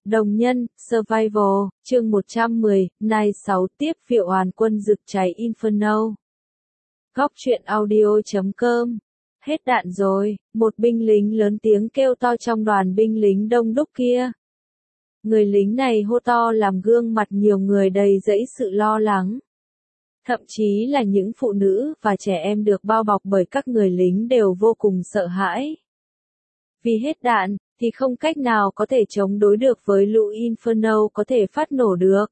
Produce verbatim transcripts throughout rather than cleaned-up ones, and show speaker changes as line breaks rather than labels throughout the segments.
Đồng nhân, Survival, chương một trăm mười, Night sáu tiếp Phiệu Hoàn Quân rực cháy Inferno. Góc truyện audio chấm com. Hết đạn rồi, một binh lính lớn tiếng kêu to trong đoàn binh lính đông đúc kia. Người lính này hô to làm gương mặt nhiều người đầy dẫy sự lo lắng. Thậm chí là những phụ nữ và trẻ em được bao bọc bởi các người lính đều vô cùng sợ hãi. Vì hết đạn, thì không cách nào có thể chống đối được với lũ Inferno có thể phát nổ được.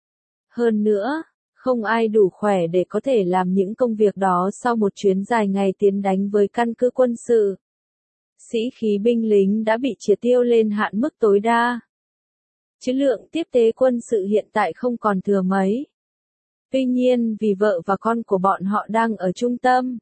Hơn nữa, không ai đủ khỏe để có thể làm những công việc đó sau một chuyến dài ngày tiến đánh với căn cứ quân sự. Sĩ khí binh lính đã bị triệt tiêu lên hạn mức tối đa. Chứ lượng tiếp tế quân sự hiện tại không còn thừa mấy. Tuy nhiên vì vợ và con của bọn họ đang ở trung tâm,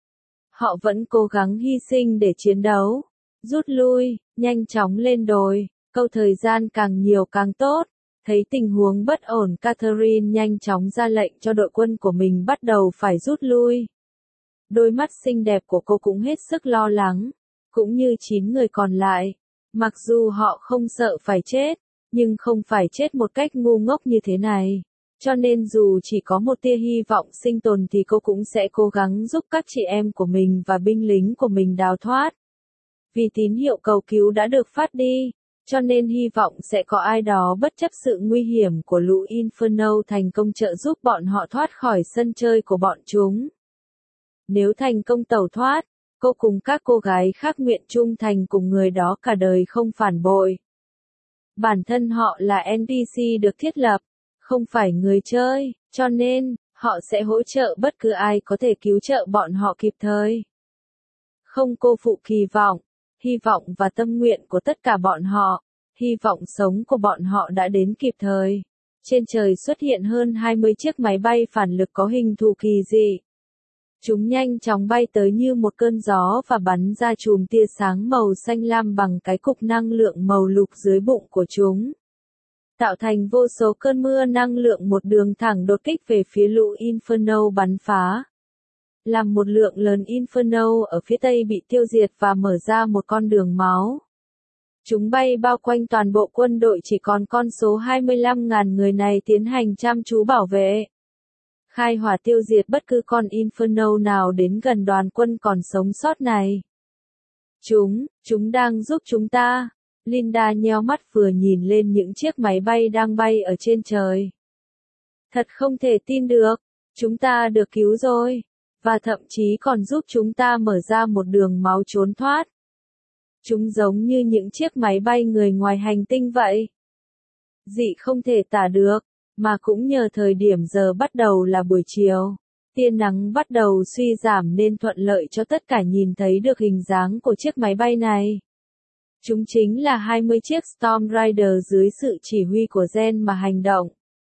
họ vẫn cố gắng hy sinh để chiến đấu. Rút lui, nhanh chóng lên đồi, câu thời gian càng nhiều càng tốt. Thấy tình huống bất ổn, Catherine nhanh chóng ra lệnh cho đội quân của mình bắt đầu phải rút lui. Đôi mắt xinh đẹp của cô cũng hết sức lo lắng, cũng như chín người còn lại. Mặc dù họ không sợ phải chết, nhưng không phải chết một cách ngu ngốc như thế này. Cho nên dù chỉ có một tia hy vọng sinh tồn thì cô cũng sẽ cố gắng giúp các chị em của mình và binh lính của mình đào thoát. Vì tín hiệu cầu cứu đã được phát đi, cho nên hy vọng sẽ có ai đó bất chấp sự nguy hiểm của lũ Inferno thành công trợ giúp bọn họ thoát khỏi sân chơi của bọn chúng. Nếu thành công tẩu thoát, cô cùng các cô gái khác nguyện trung thành cùng người đó cả đời không phản bội. Bản thân họ là en pê xê được thiết lập, không phải người chơi, cho nên, họ sẽ hỗ trợ bất cứ ai có thể cứu trợ bọn họ kịp thời. Không cô phụ kỳ vọng, hy vọng và tâm nguyện của tất cả bọn họ, hy vọng sống của bọn họ đã đến kịp thời. Trên trời xuất hiện hơn hai mươi chiếc máy bay phản lực có hình thù kỳ dị. Chúng nhanh chóng bay tới như một cơn gió và bắn ra chùm tia sáng màu xanh lam bằng cái cục năng lượng màu lục dưới bụng của chúng. Tạo thành vô số cơn mưa năng lượng một đường thẳng đột kích về phía lũ Inferno bắn phá. Làm một lượng lớn Inferno ở phía tây bị tiêu diệt và mở ra một con đường máu. Chúng bay bao quanh toàn bộ quân đội chỉ còn con số hai mươi lăm nghìn người này tiến hành chăm chú bảo vệ. Khai hỏa tiêu diệt bất cứ con Inferno nào đến gần đoàn quân còn sống sót này. Chúng, chúng đang giúp chúng ta. Linda nheo mắt vừa nhìn lên những chiếc máy bay đang bay ở trên trời. Thật không thể tin được, chúng ta được cứu rồi. Và thậm chí còn giúp chúng ta mở ra một đường máu trốn thoát. Chúng giống như những chiếc máy bay người ngoài hành tinh vậy. Dị không thể tả được, mà cũng nhờ thời điểm giờ bắt đầu là buổi chiều. Tia nắng bắt đầu suy giảm nên thuận lợi cho tất cả nhìn thấy được hình dáng của chiếc máy bay này. Chúng chính là hai mươi chiếc Storm Rider dưới sự chỉ huy của Gen mà hành động.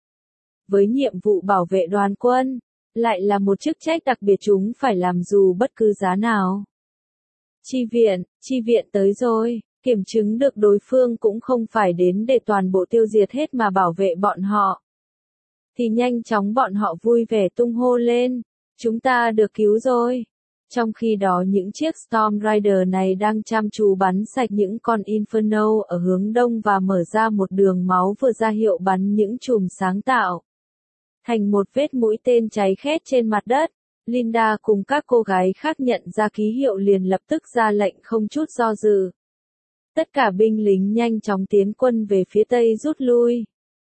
Với nhiệm vụ bảo vệ đoàn quân, lại là một chức trách đặc biệt chúng phải làm dù bất cứ giá nào. Chi viện, chi viện tới rồi, kiểm chứng được đối phương cũng không phải đến để toàn bộ tiêu diệt hết mà bảo vệ bọn họ. Thì nhanh chóng bọn họ vui vẻ tung hô lên, chúng ta được cứu rồi. Trong khi đó những chiếc Storm Rider này đang chăm chú bắn sạch những con Inferno ở hướng đông và mở ra một đường máu vừa ra hiệu bắn những chùm sáng tạo thành một vết mũi tên cháy khét trên mặt đất. Linda cùng các cô gái khác nhận ra ký hiệu liền lập tức ra lệnh không chút do dự. Tất cả binh lính nhanh chóng tiến quân về phía tây rút lui.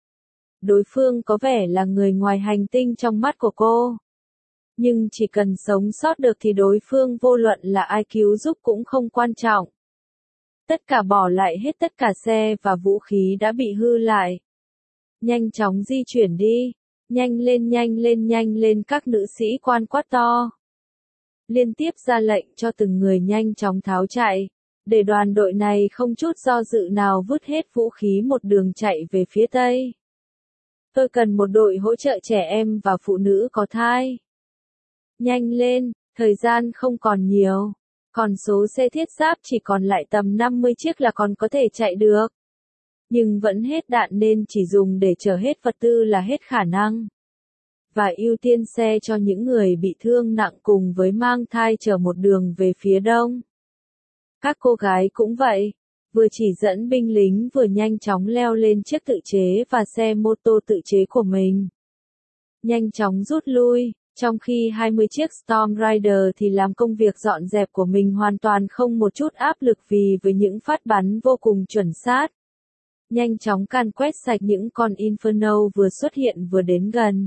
Đối phương có vẻ là người ngoài hành tinh trong mắt của cô. Nhưng chỉ cần sống sót được thì đối phương vô luận là ai cứu giúp cũng không quan trọng. Tất cả bỏ lại hết tất cả xe và vũ khí đã bị hư lại. Nhanh chóng di chuyển đi. Nhanh lên nhanh lên nhanh lên các nữ sĩ quan quát to. Liên tiếp ra lệnh cho từng người nhanh chóng tháo chạy, để đoàn đội này không chút do dự nào vứt hết vũ khí một đường chạy về phía tây. Tôi cần một đội hỗ trợ trẻ em và phụ nữ có thai. Nhanh lên, thời gian không còn nhiều. Còn số xe thiết giáp chỉ còn lại tầm năm mươi chiếc là còn có thể chạy được. Nhưng vẫn hết đạn nên chỉ dùng để chở hết vật tư là hết khả năng. Và ưu tiên xe cho những người bị thương nặng cùng với mang thai chở một đường về phía đông. Các cô gái cũng vậy. vừa chỉ dẫn binh lính vừa nhanh chóng leo lên chiếc tự chế và xe mô tô tự chế của mình. Nhanh chóng rút lui, trong khi hai mươi chiếc Storm Rider thì làm công việc dọn dẹp của mình hoàn toàn không một chút áp lực vì với những phát bắn vô cùng chuẩn xác. Nhanh chóng càn quét sạch những con Inferno vừa xuất hiện vừa đến gần.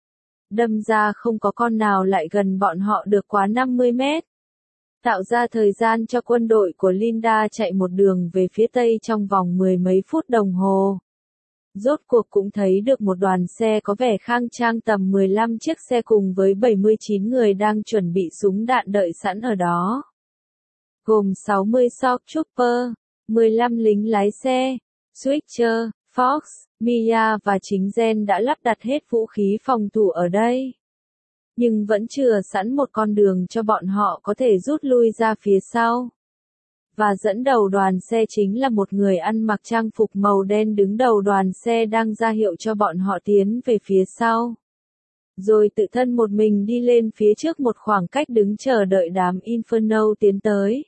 Đâm ra không có con nào lại gần bọn họ được quá năm mươi mét. Tạo ra thời gian cho quân đội của Linda chạy một đường về phía tây trong vòng mười mấy phút đồng hồ. Rốt cuộc cũng thấy được một đoàn xe có vẻ khang trang tầm mười lăm chiếc xe cùng với bảy mươi chín người đang chuẩn bị súng đạn đợi sẵn ở đó. Gồm sáu mươi Shock Trooper, mười lăm lính lái xe, Switcher, Fox, Mia và chính Jen đã lắp đặt hết vũ khí phòng thủ ở đây. Nhưng vẫn chừa sẵn một con đường cho bọn họ có thể rút lui ra phía sau. Và dẫn đầu đoàn xe chính là một người ăn mặc trang phục màu đen đứng đầu đoàn xe đang ra hiệu cho bọn họ tiến về phía sau. Rồi tự thân một mình đi lên phía trước một khoảng cách đứng chờ đợi đám Inferno tiến tới.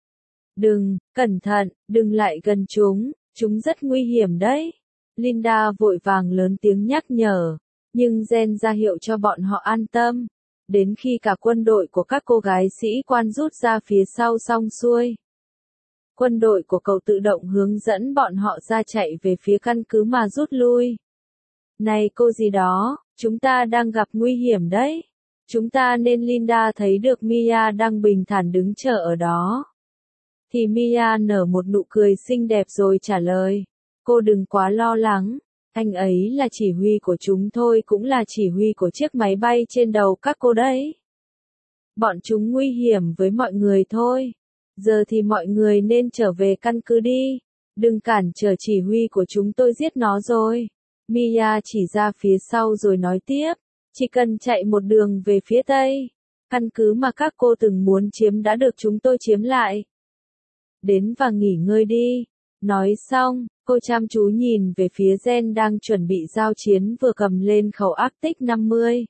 Đừng, cẩn thận, đừng lại gần chúng, chúng rất nguy hiểm đấy. Linda vội vàng lớn tiếng nhắc nhở, nhưng Jen ra hiệu cho bọn họ an tâm. Đến khi cả quân đội của các cô gái sĩ quan rút ra phía sau xong xuôi. Quân đội của cậu tự động hướng dẫn bọn họ ra chạy về phía căn cứ mà rút lui. Này cô gì đó, chúng ta đang gặp nguy hiểm đấy. Chúng ta nên Linda thấy được Mia đang bình thản đứng chờ ở đó. Thì Mia nở một nụ cười xinh đẹp rồi trả lời. Cô đừng quá lo lắng. Anh ấy là chỉ huy của chúng thôi cũng là chỉ huy của chiếc máy bay trên đầu các cô đấy. Bọn chúng nguy hiểm với mọi người thôi. Giờ thì mọi người nên trở về căn cứ đi. Đừng cản trở chỉ huy của chúng tôi giết nó rồi. Mia chỉ ra phía sau rồi nói tiếp. Chỉ cần chạy một đường về phía tây. Căn cứ mà các cô từng muốn chiếm đã được chúng tôi chiếm lại. Đến và nghỉ ngơi đi. Nói xong, cô chăm chú nhìn về phía Jen đang chuẩn bị giao chiến vừa cầm lên khẩu Arctic năm mươi.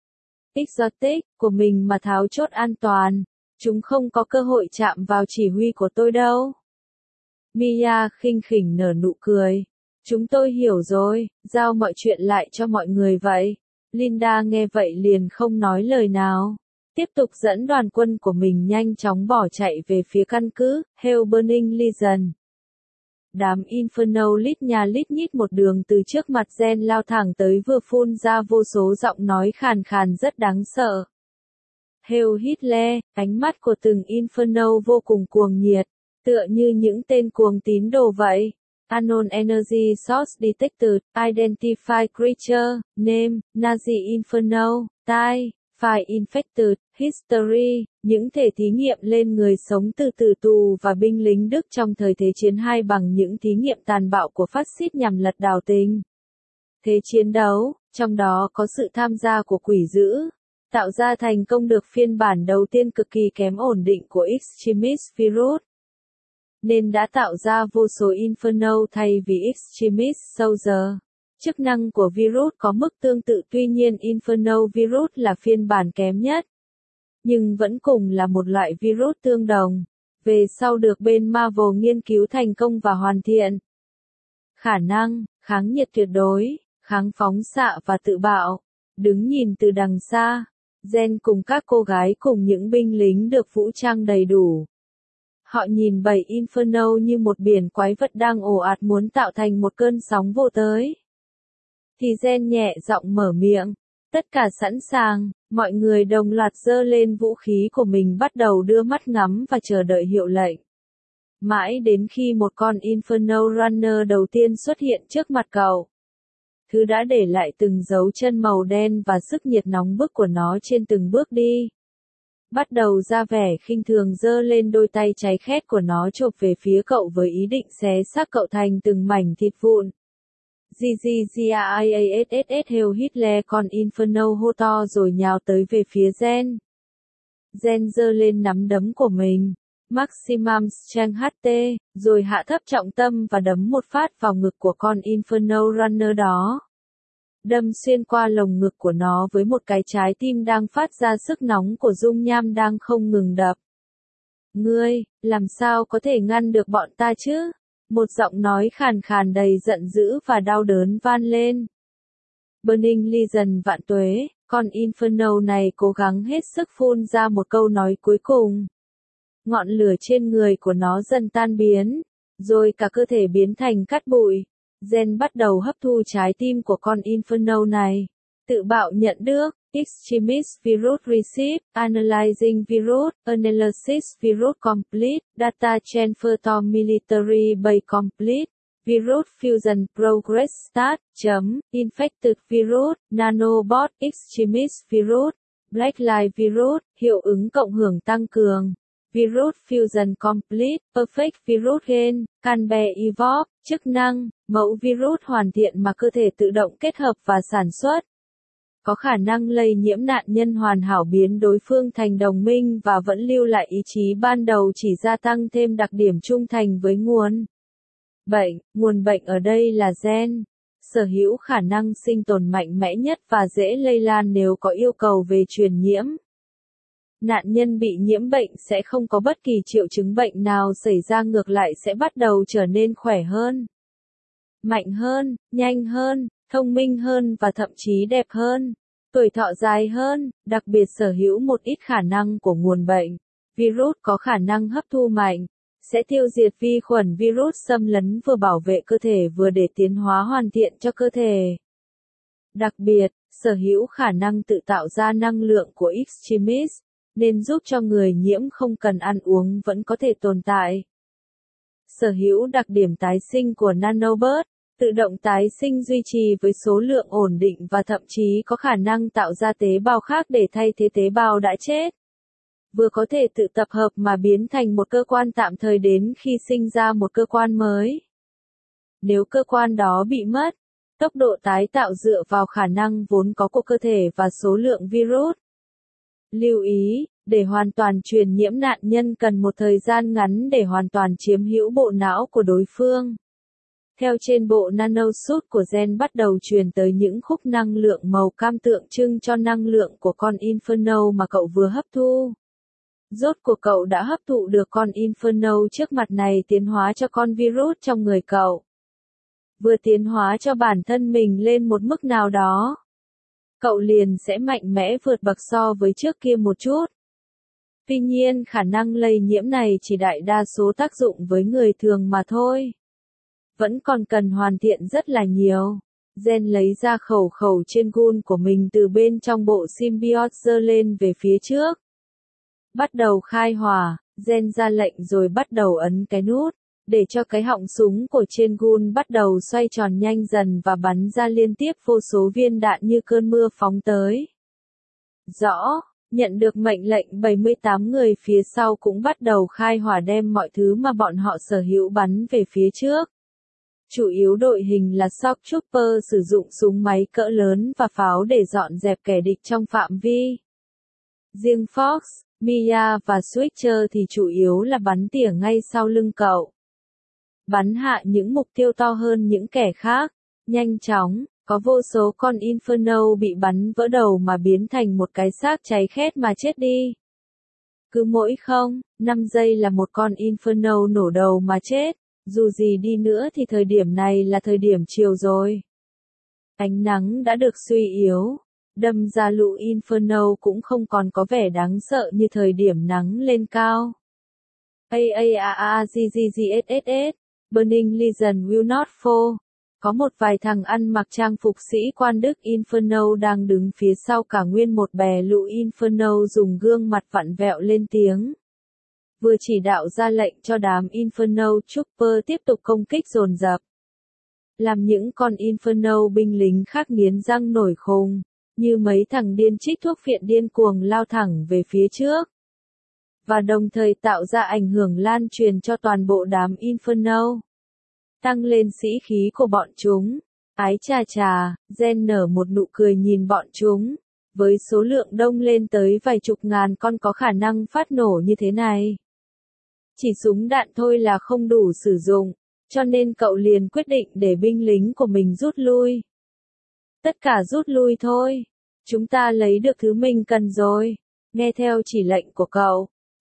Exotic của mình mà tháo chốt an toàn. Chúng không có cơ hội chạm vào chỉ huy của tôi đâu. Mia khinh khỉnh nở nụ cười. Chúng tôi hiểu rồi, giao mọi chuyện lại cho mọi người vậy. Linda nghe vậy liền không nói lời nào. Tiếp tục dẫn đoàn quân của mình nhanh chóng bỏ chạy về phía căn cứ, Hell Burning Legion. Đám Inferno lít nhà lít nhít một đường từ trước mặt Jen lao thẳng tới vừa phun ra vô số giọng nói khàn khàn rất đáng sợ. Heil Hitler, ánh mắt của từng Inferno vô cùng cuồng nhiệt, tựa như những tên cuồng tín đồ vậy. Unknown Energy Source Detected, Identify Creature, Name, Nazi Inferno, Type, File Infected, History, những thể thí nghiệm lên người sống từ tử tù và binh lính Đức trong thời Thế chiến hai bằng những thí nghiệm tàn bạo của phát xít nhằm lật đảo tình. Thế chiến đấu, trong đó có sự tham gia của quỷ dữ, tạo ra thành công được phiên bản đầu tiên cực kỳ kém ổn định của Extremis Virus. Nên đã tạo ra vô số Inferno thay vì Extremis Soldier. Chức năng của virus có mức tương tự tuy nhiên Inferno Virus là phiên bản kém nhất. Nhưng vẫn cùng là một loại virus tương đồng. Về sau được bên Marvel nghiên cứu thành công và hoàn thiện. Khả năng, kháng nhiệt tuyệt đối, kháng phóng xạ và tự bạo. Đứng nhìn từ đằng xa, Jen cùng các cô gái cùng những binh lính được vũ trang đầy đủ. Họ nhìn bầy Inferno như một biển quái vật đang ồ ạt muốn tạo thành một cơn sóng vô tới. Thì Jen nhẹ giọng mở miệng. Tất cả sẵn sàng, mọi người đồng loạt giơ lên vũ khí của mình bắt đầu đưa mắt ngắm và chờ đợi hiệu lệnh. Mãi đến khi một con Inferno Runner đầu tiên xuất hiện trước mặt cậu. Thứ đã để lại từng dấu chân màu đen và sức nhiệt nóng bức của nó trên từng bước đi. Bắt đầu ra vẻ khinh thường giơ lên đôi tay cháy khét của nó chộp về phía cậu với ý định xé xác cậu thành từng mảnh thịt vụn. Zzziaass Heil Hitler con Inferno hô to rồi nhào tới về phía Jen. Jen giơ lên nắm đấm của mình. Maximum Strength hát tê, rồi hạ thấp trọng tâm và đấm một phát vào ngực của con Inferno Runner đó. Đâm xuyên qua lồng ngực của nó với một cái trái tim đang phát ra sức nóng của dung nham đang không ngừng đập. Ngươi, làm sao có thể ngăn được bọn ta chứ? Một giọng nói khàn khàn đầy giận dữ và đau đớn vang lên. Burning Legion vạn tuế, con Inferno này cố gắng hết sức phun ra một câu nói cuối cùng. Ngọn lửa trên người của nó dần tan biến, rồi cả cơ thể biến thành cát bụi. Gen bắt đầu hấp thu trái tim của con Inferno này. Tự bạo nhận được, Extremis Virus Receive, Analyzing Virus, Analysis Virus Complete, Data Transfer to Military Base Complete, Virus Fusion Progress Start, chấm, Infected Virus, Nanobot, Extremis Virus, Blacklight Virus, hiệu ứng cộng hưởng tăng cường. Virus Fusion Complete, Perfect Virus Gen, Canbe Evolve, chức năng, mẫu virus hoàn thiện mà cơ thể tự động kết hợp và sản xuất. Có khả năng lây nhiễm nạn nhân hoàn hảo biến đối phương thành đồng minh và vẫn lưu lại ý chí ban đầu chỉ gia tăng thêm đặc điểm trung thành với nguồn bệnh. Nguồn bệnh ở đây là gen. Sở hữu khả năng sinh tồn mạnh mẽ nhất và dễ lây lan nếu có yêu cầu về truyền nhiễm. Nạn nhân bị nhiễm bệnh sẽ không có bất kỳ triệu chứng bệnh nào xảy ra, ngược lại sẽ bắt đầu trở nên khỏe hơn, mạnh hơn, nhanh hơn, thông minh hơn và thậm chí đẹp hơn, tuổi thọ dài hơn, đặc biệt sở hữu một ít khả năng của nguồn bệnh. Virus có khả năng hấp thu mạnh, sẽ tiêu diệt vi khuẩn virus xâm lấn, vừa bảo vệ cơ thể vừa để tiến hóa hoàn thiện cho cơ thể. Đặc biệt, sở hữu khả năng tự tạo ra năng lượng của Extremis, nên giúp cho người nhiễm không cần ăn uống vẫn có thể tồn tại. Sở hữu đặc điểm tái sinh của Nanobot, tự động tái sinh duy trì với số lượng ổn định và thậm chí có khả năng tạo ra tế bào khác để thay thế tế bào đã chết. Vừa có thể tự tập hợp mà biến thành một cơ quan tạm thời đến khi sinh ra một cơ quan mới. Nếu cơ quan đó bị mất, tốc độ tái tạo dựa vào khả năng vốn có của cơ thể và số lượng virus. Lưu ý, để hoàn toàn truyền nhiễm nạn nhân cần một thời gian ngắn để hoàn toàn chiếm hữu bộ não của đối phương. Theo trên, bộ nanosuit của gen bắt đầu truyền tới những khúc năng lượng màu cam tượng trưng cho năng lượng của con Inferno mà cậu vừa hấp thu. Rốt cuộc cậu đã hấp thụ được con Inferno trước mặt này tiến hóa cho con virus trong người cậu. Vừa tiến hóa cho bản thân mình lên một mức nào đó, cậu liền sẽ mạnh mẽ vượt bậc so với trước kia một chút. Tuy nhiên khả năng lây nhiễm này chỉ đại đa số tác dụng với người thường mà thôi. Vẫn còn cần hoàn thiện rất là nhiều. Gen lấy ra khẩu khẩu trên gun của mình từ bên trong bộ symbiote, giơ lên về phía trước. Bắt đầu khai hỏa, gen ra lệnh rồi bắt đầu ấn cái nút, để cho cái họng súng của trên gun bắt đầu xoay tròn nhanh dần và bắn ra liên tiếp vô số viên đạn như cơn mưa phóng tới. Rõ, nhận được mệnh lệnh, bảy mươi tám người phía sau cũng bắt đầu khai hỏa đem mọi thứ mà bọn họ sở hữu bắn về phía trước. Chủ yếu đội hình là Shock Trooper sử dụng súng máy cỡ lớn và pháo để dọn dẹp kẻ địch trong phạm vi. Riêng Fox, Mia và Switcher thì chủ yếu là bắn tỉa ngay sau lưng cậu. Bắn hạ những mục tiêu to hơn những kẻ khác. Nhanh chóng, có vô số con Inferno bị bắn vỡ đầu mà biến thành một cái xác cháy khét mà chết đi. Cứ mỗi không, năm giây là một con Inferno nổ đầu mà chết. Dù gì đi nữa thì thời điểm này là thời điểm chiều rồi. Ánh nắng đã được suy yếu, đâm ra lũ Inferno cũng không còn có vẻ đáng sợ như thời điểm nắng lên cao. A A A A G G G S S S, Burning Legion will not fall. Có một vài thằng ăn mặc trang phục sĩ quan Đức Inferno đang đứng phía sau cả nguyên một bè lũ Inferno dùng gương mặt vặn vẹo lên tiếng. Vừa chỉ đạo ra lệnh cho đám Inferno Trooper tiếp tục công kích dồn dập. Làm những con Inferno binh lính khác nghiến răng nổi khùng, như mấy thằng điên trích thuốc phiện điên cuồng lao thẳng về phía trước. Và đồng thời tạo ra ảnh hưởng lan truyền cho toàn bộ đám Inferno. Tăng lên sĩ khí của bọn chúng. Ái chà chà, Gen nở một nụ cười nhìn bọn chúng. Với số lượng đông lên tới vài chục ngàn con có khả năng phát nổ như thế này. Chỉ súng đạn thôi là không đủ sử dụng, cho nên cậu liền quyết định để binh lính của mình rút lui. Tất cả rút lui thôi. Chúng ta lấy được thứ mình cần rồi. Nghe theo chỉ lệnh của cậu,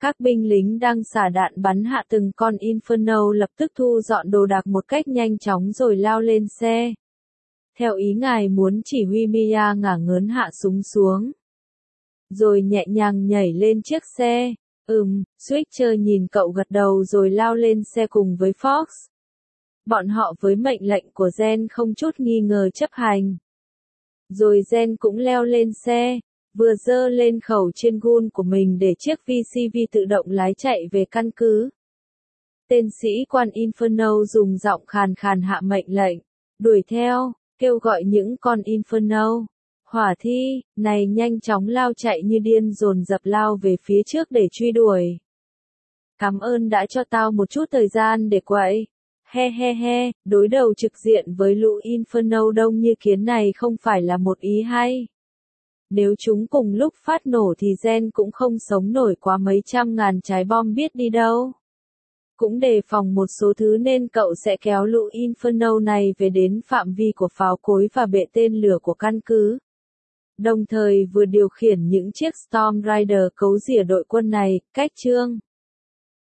Các binh lính đang xả đạn bắn hạ từng con Inferno lập tức thu dọn đồ đạc một cách nhanh chóng rồi lao lên xe. Theo ý ngài muốn chỉ huy Mia ngả ngớn hạ súng xuống. Rồi nhẹ nhàng nhảy lên chiếc xe. Ừm, Switcher nhìn cậu gật đầu rồi lao lên xe cùng với Fox. Bọn họ với mệnh lệnh của Gen không chút nghi ngờ chấp hành. Rồi Gen cũng leo lên xe, vừa giơ lên khẩu trên gun của mình để chiếc vê xê vê tự động lái chạy về căn cứ. Tên sĩ quan Inferno dùng giọng khàn khàn hạ mệnh lệnh, đuổi theo, kêu gọi những con Inferno. Hỏa thi, này nhanh chóng lao chạy như điên dồn dập lao về phía trước để truy đuổi. Cảm ơn đã cho tao một chút thời gian để quậy. He he he, đối đầu trực diện với lũ Inferno đông như kiến này không phải là một ý hay. Nếu chúng cùng lúc phát nổ thì Gen cũng không sống nổi quá mấy trăm ngàn trái bom biết đi đâu. Cũng đề phòng một số thứ nên cậu sẽ kéo lũ Inferno này về đến phạm vi của pháo cối và bệ tên lửa của căn cứ. Đồng thời vừa điều khiển những chiếc Storm Rider cấu rỉa đội quân này, cách chương.